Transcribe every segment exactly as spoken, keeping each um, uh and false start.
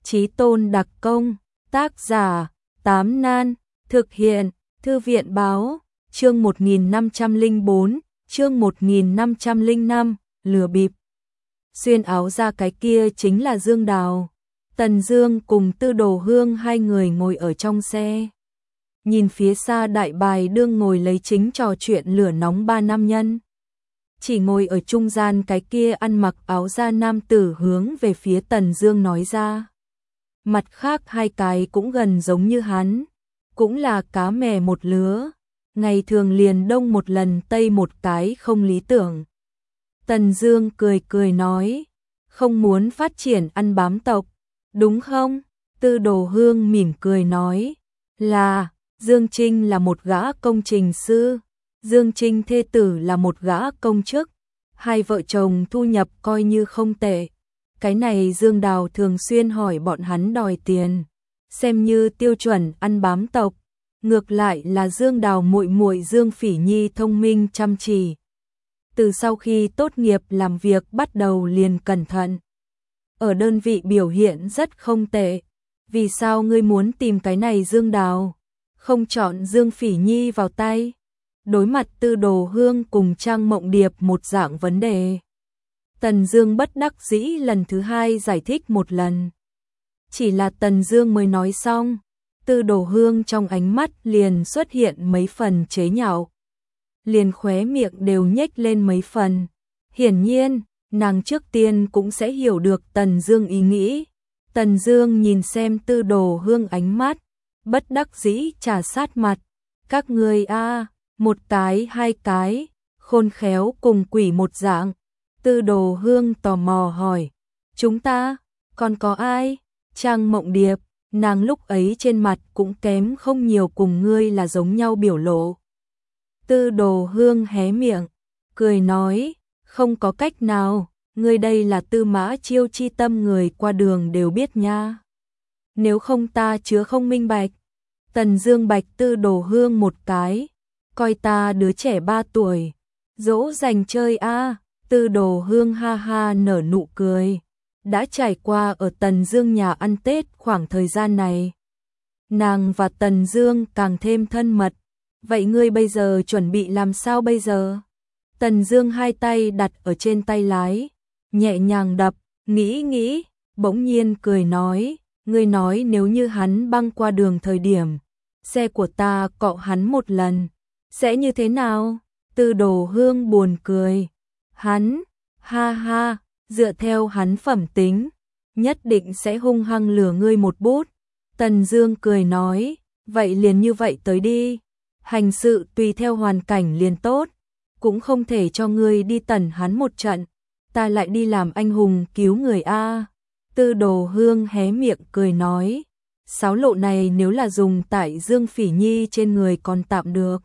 Chí Tôn đặc công, tác giả, Tám Nan, thực hiện, Thư viện báo, chương một nghìn năm trăm lẻ bốn, chương một nghìn năm trăm lẻ năm, lừa bịp. Xuyên áo ra cái kia chính là Dương Đào. Tần Dương cùng Tư Đồ Hương hai người ngồi ở trong xe. Nhìn phía xa Đại Bài đương ngồi lấy chính trò chuyện lửa nóng ba nam nhân. Chỉ ngồi ở trung gian cái kia ăn mặc áo da nam tử hướng về phía Tần Dương nói ra. Mặt khác hai cái cũng gần giống như hắn, cũng là cá mè một lứa, ngày thường liền đông một lần tây một cái không lý tưởng. Tần Dương cười cười nói, không muốn phát triển ăn bám tộc, đúng không? Tư Đồ Hương mỉm cười nói, là, Dương Trinh là một gã công trình sư, Dương Trinh thê tử là một gã công chức, hai vợ chồng thu nhập coi như không tệ. Cái này Dương Đào thường xuyên hỏi bọn hắn đòi tiền, xem như tiêu chuẩn ăn bám tộc. Ngược lại là Dương Đào muội muội Dương Phỉ Nhi thông minh chăm chỉ. Từ sau khi tốt nghiệp làm việc bắt đầu liền cẩn thận. Ở đơn vị biểu hiện rất không tệ. Vì sao ngươi muốn tìm cái này Dương Đào, không chọn Dương Phỉ Nhi vào tay? Đối mặt Tư Đồ Hương cùng Trang Mộng Điệp một dạng vấn đề. Tần Dương bất đắc dĩ lần thứ hai giải thích một lần. Chỉ là Tần Dương mới nói xong, Tư Đồ Hương trong ánh mắt liền xuất hiện mấy phần chế nhạo. Liền khóe miệng đều nhếch lên mấy phần. Hiển nhiên, nàng trước tiên cũng sẽ hiểu được Tần Dương ý nghĩ. Tần Dương nhìn xem Tư Đồ Hương ánh mắt, bất đắc dĩ trà sát mặt. Các ngươi a, một cái hai cái, khôn khéo cùng quỷ một dạng. Tư Đồ Hương tò mò hỏi, chúng ta, còn có ai? Trang Mộng Điệp, nàng lúc ấy trên mặt cũng kém không nhiều cùng ngươi là giống nhau biểu lộ. Tư Đồ Hương hé miệng, cười nói, không có cách nào, ngươi đây là Tư Mã Chiêu chi tâm người qua đường đều biết nha. Nếu không ta chứa không minh bạch. Tần Dương bạch Tư Đồ Hương một cái, coi ta đứa trẻ ba tuổi, dỗ dành chơi a. Tư Đồ Hương ha ha nở nụ cười. Đã trải qua ở Tần Dương nhà ăn Tết khoảng thời gian này, nàng và Tần Dương càng thêm thân mật. Vậy ngươi bây giờ chuẩn bị làm sao bây giờ? Tần Dương hai tay đặt ở trên tay lái, nhẹ nhàng đập, nghĩ nghĩ, bỗng nhiên cười nói, ngươi nói nếu như hắn băng qua đường thời điểm, xe của ta cọ hắn một lần, sẽ như thế nào? Tư Đồ Hương buồn cười. Hắn, ha ha, dựa theo hắn phẩm tính, nhất định sẽ hung hăng lừa ngươi một bút. Tần Dương cười nói, vậy liền như vậy tới đi, hành sự tùy theo hoàn cảnh liền tốt, cũng không thể cho ngươi đi tẩn hắn một trận, ta lại đi làm anh hùng cứu người a. Tư Đồ Hương hé miệng cười nói, sáo lộ này nếu là dùng tại Dương Phỉ Nhi trên người còn tạm được.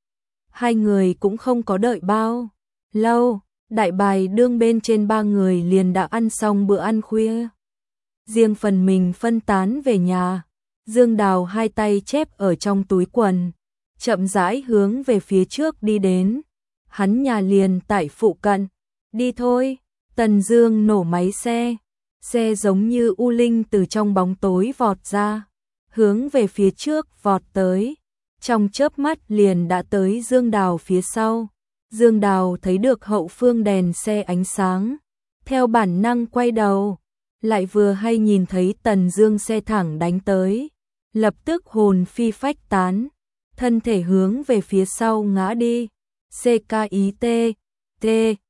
Hai người cũng không có đợi bao lâu. Đại Bài đương bên trên ba người liền đã ăn xong bữa ăn khuya. Riêng phần mình phân tán về nhà. Dương Đào hai tay chép ở trong túi quần, chậm rãi hướng về phía trước đi đến. Hắn nhà liền tại phụ cận. Đi thôi. Tần Dương nổ máy xe. Xe giống như u linh từ trong bóng tối vọt ra, hướng về phía trước vọt tới. Trong chớp mắt liền đã tới Dương Đào phía sau. Dương Đào thấy được hậu phương đèn xe ánh sáng, theo bản năng quay đầu, lại vừa hay nhìn thấy Tần Dương xe thẳng đánh tới, lập tức hồn phi phách tán, thân thể hướng về phía sau ngã đi. xê ca i tê, T,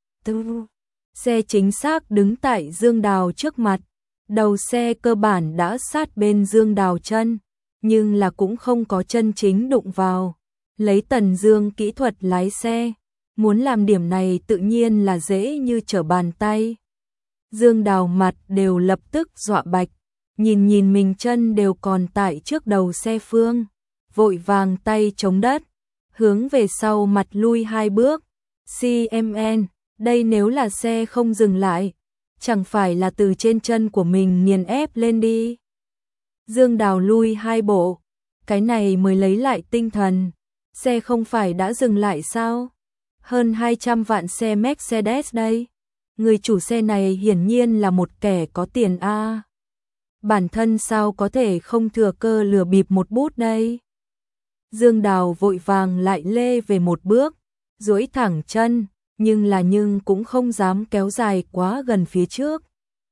tu. Xe chính xác đứng tại Dương Đào trước mặt, đầu xe cơ bản đã sát bên Dương Đào chân, nhưng là cũng không có chân chính đụng vào. Lấy Tần Dương kỹ thuật lái xe, muốn làm điểm này tự nhiên là dễ như trở bàn tay. Dương Đào mặt đều lập tức dọa bạch, nhìn nhìn mình chân đều còn tại trước đầu xe phương, vội vàng tay chống đất, hướng về sau mặt lui hai bước. xê em en, đây nếu là xe không dừng lại, chẳng phải là từ trên chân của mình nghiền ép lên đi. Dương Đào lui hai bộ, cái này mới lấy lại tinh thần, xe không phải đã dừng lại sao? Hơn hai trăm vạn xe Mercedes đây. Người chủ xe này hiển nhiên là một kẻ có tiền a. bản thân sao có thể không thừa cơ lừa bịp một bút đây. Dương Đào vội vàng lại lê về một bước, duỗi thẳng chân, nhưng là nhưng cũng không dám kéo dài quá gần phía trước.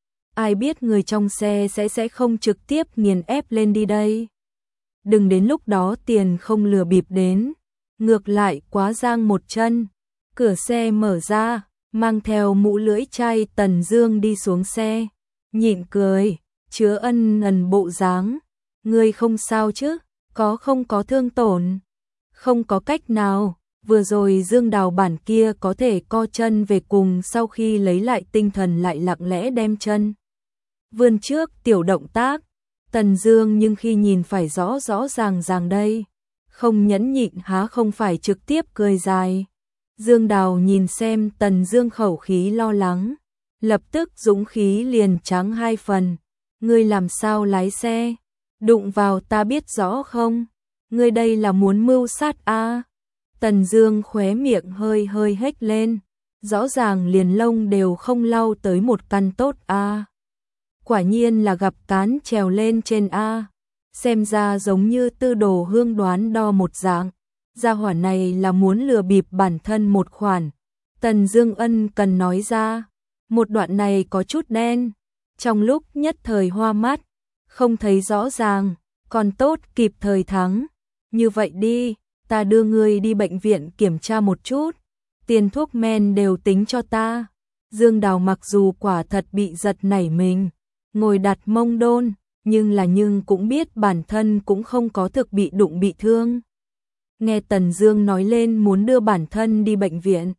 Ai biết người trong xe sẽ sẽ không trực tiếp nghiền ép lên đi đây. Đừng đến lúc đó tiền không lừa bịp đến, ngược lại quá giang một chân. Cửa xe mở ra, mang theo mũ lưỡi chai Tần Dương đi xuống xe, nhịn cười, chứa ân ẩn bộ dáng. Ngươi không sao chứ, có không có thương tổn? Không có cách nào, vừa rồi Dương Đào bản kia có thể co chân về cùng, sau khi lấy lại tinh thần lại lặng lẽ đem chân vươn trước, tiểu động tác. Tần Dương nhưng khi nhìn phải rõ rõ ràng ràng đây, không nhẫn nhịn há không phải trực tiếp cười dài. Dương Đào nhìn xem Tần Dương khẩu khí lo lắng, lập tức dũng khí liền trắng hai phần. Ngươi làm sao lái xe? Đụng vào ta biết rõ không? Ngươi đây là muốn mưu sát a? À? Tần Dương khóe miệng hơi hơi hếch lên, rõ ràng liền lông đều không lau tới một căn tốt a. À? Quả nhiên là gặp cán trèo lên trên a. À? Xem ra giống như Tư Đồ Hương đoán đo một dạng. Gia hỏa này là muốn lừa bịp bản thân một khoản. Tần Dương ân cần nói ra, một đoạn này có chút đen, trong lúc nhất thời hoa mắt, không thấy rõ ràng, còn tốt kịp thời thắng. Như vậy đi, ta đưa ngươi đi bệnh viện kiểm tra một chút, tiền thuốc men đều tính cho ta. Dương Đào mặc dù quả thật bị giật nảy mình, ngồi đặt mông đôn, nhưng là nhưng cũng biết bản thân cũng không có thực bị đụng bị thương. Nghe Tần Dương nói lên muốn đưa bản thân đi bệnh viện,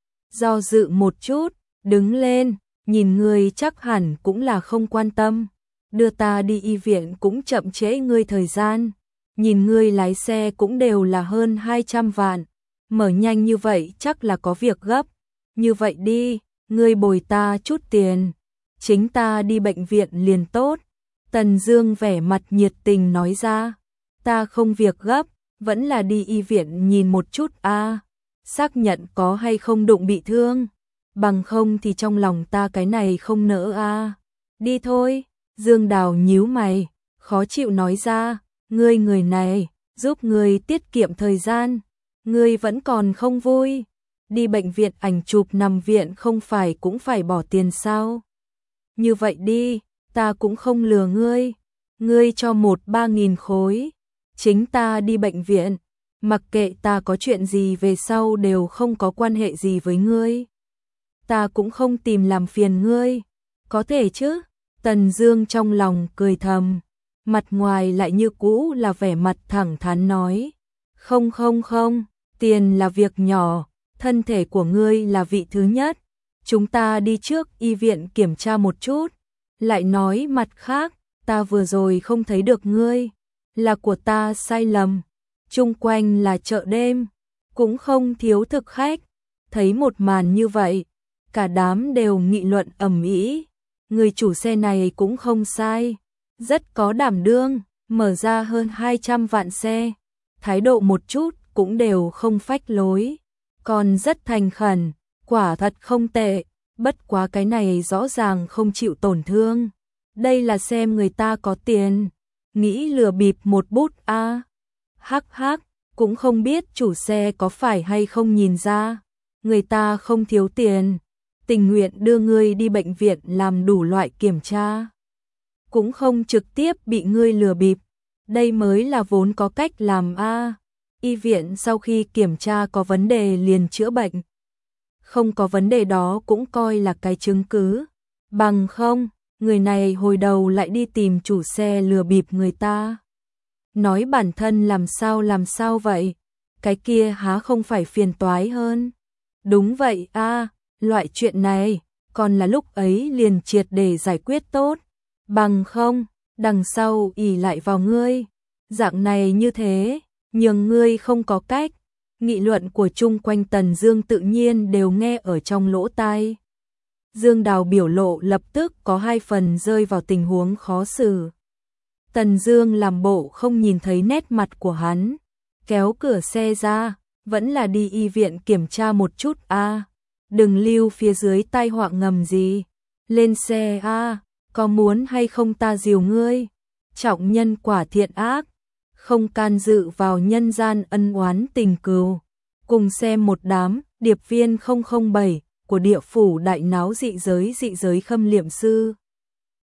do dự một chút, đứng lên, nhìn ngươi chắc hẳn cũng là không quan tâm, đưa ta đi y viện cũng chậm trễ ngươi thời gian, nhìn ngươi lái xe cũng đều là hơn hai trăm vạn, mở nhanh như vậy chắc là có việc gấp, như vậy đi, ngươi bồi ta chút tiền, chính ta đi bệnh viện liền tốt. Tần Dương vẻ mặt nhiệt tình nói ra, ta không việc gấp, vẫn là đi y viện nhìn một chút a, à, xác nhận có hay không đụng bị thương, bằng không thì trong lòng ta cái này không nỡ a. À. Đi thôi. Dương Đào nhíu mày, khó chịu nói ra, ngươi người này, giúp ngươi tiết kiệm thời gian, ngươi vẫn còn không vui, đi bệnh viện ảnh chụp nằm viện không phải cũng phải bỏ tiền sao? Như vậy đi, ta cũng không lừa ngươi, ngươi cho một ba nghìn khối, chính ta đi bệnh viện, mặc kệ ta có chuyện gì về sau đều không có quan hệ gì với ngươi. Ta cũng không tìm làm phiền ngươi, có thể chứ? Tần Dương trong lòng cười thầm, mặt ngoài lại như cũ là vẻ mặt thẳng thắn nói, không không không, tiền là việc nhỏ, thân thể của ngươi là vị thứ nhất, chúng ta đi trước y viện kiểm tra một chút, lại nói mặt khác, ta vừa rồi không thấy được ngươi, là của ta sai lầm, chung quanh là chợ đêm, cũng không thiếu thực khách, thấy một màn như vậy, cả đám đều nghị luận ầm ĩ. Người chủ xe này cũng không sai, rất có đảm đương, mở ra hơn hai trăm vạn xe, thái độ một chút cũng đều không phách lối, còn rất thành khẩn, quả thật không tệ, bất quá cái này rõ ràng không chịu tổn thương. Đây là xem người ta có tiền, nghĩ lừa bịp một bút a. À. Hắc hắc, cũng không biết chủ xe có phải hay không nhìn ra, người ta không thiếu tiền, tình nguyện đưa ngươi đi bệnh viện làm đủ loại kiểm tra, cũng không trực tiếp bị ngươi lừa bịp, đây mới là vốn có cách làm a. À. Y viện sau khi kiểm tra có vấn đề liền chữa bệnh, không có vấn đề đó cũng coi là cái chứng cứ, bằng không, người này hồi đầu lại đi tìm chủ xe lừa bịp người ta. Nói bản thân làm sao làm sao vậy, cái kia há không phải phiền toái hơn. Đúng vậy a, à, loại chuyện này, còn là lúc ấy liền triệt để giải quyết tốt, bằng không, đằng sau ỷ lại vào ngươi, dạng này như thế, nhường ngươi không có cách. Nghị luận của chung quanh Tần Dương tự nhiên đều nghe ở trong lỗ tai. Dương Đào biểu lộ lập tức có hai phần rơi vào tình huống khó xử. Tần Dương làm bộ không nhìn thấy nét mặt của hắn, kéo cửa xe ra, vẫn là đi y viện kiểm tra một chút a, à. Đừng lưu phía dưới tai họa ngầm gì, lên xe a. À. có muốn hay không ta diều ngươi? Trọng nhân quả thiện ác, không can dự vào nhân gian ân oán tình cừu. Cùng xem một đám điệp viên không không bảy của địa phủ đại náo dị giới dị giới khâm liệm sư.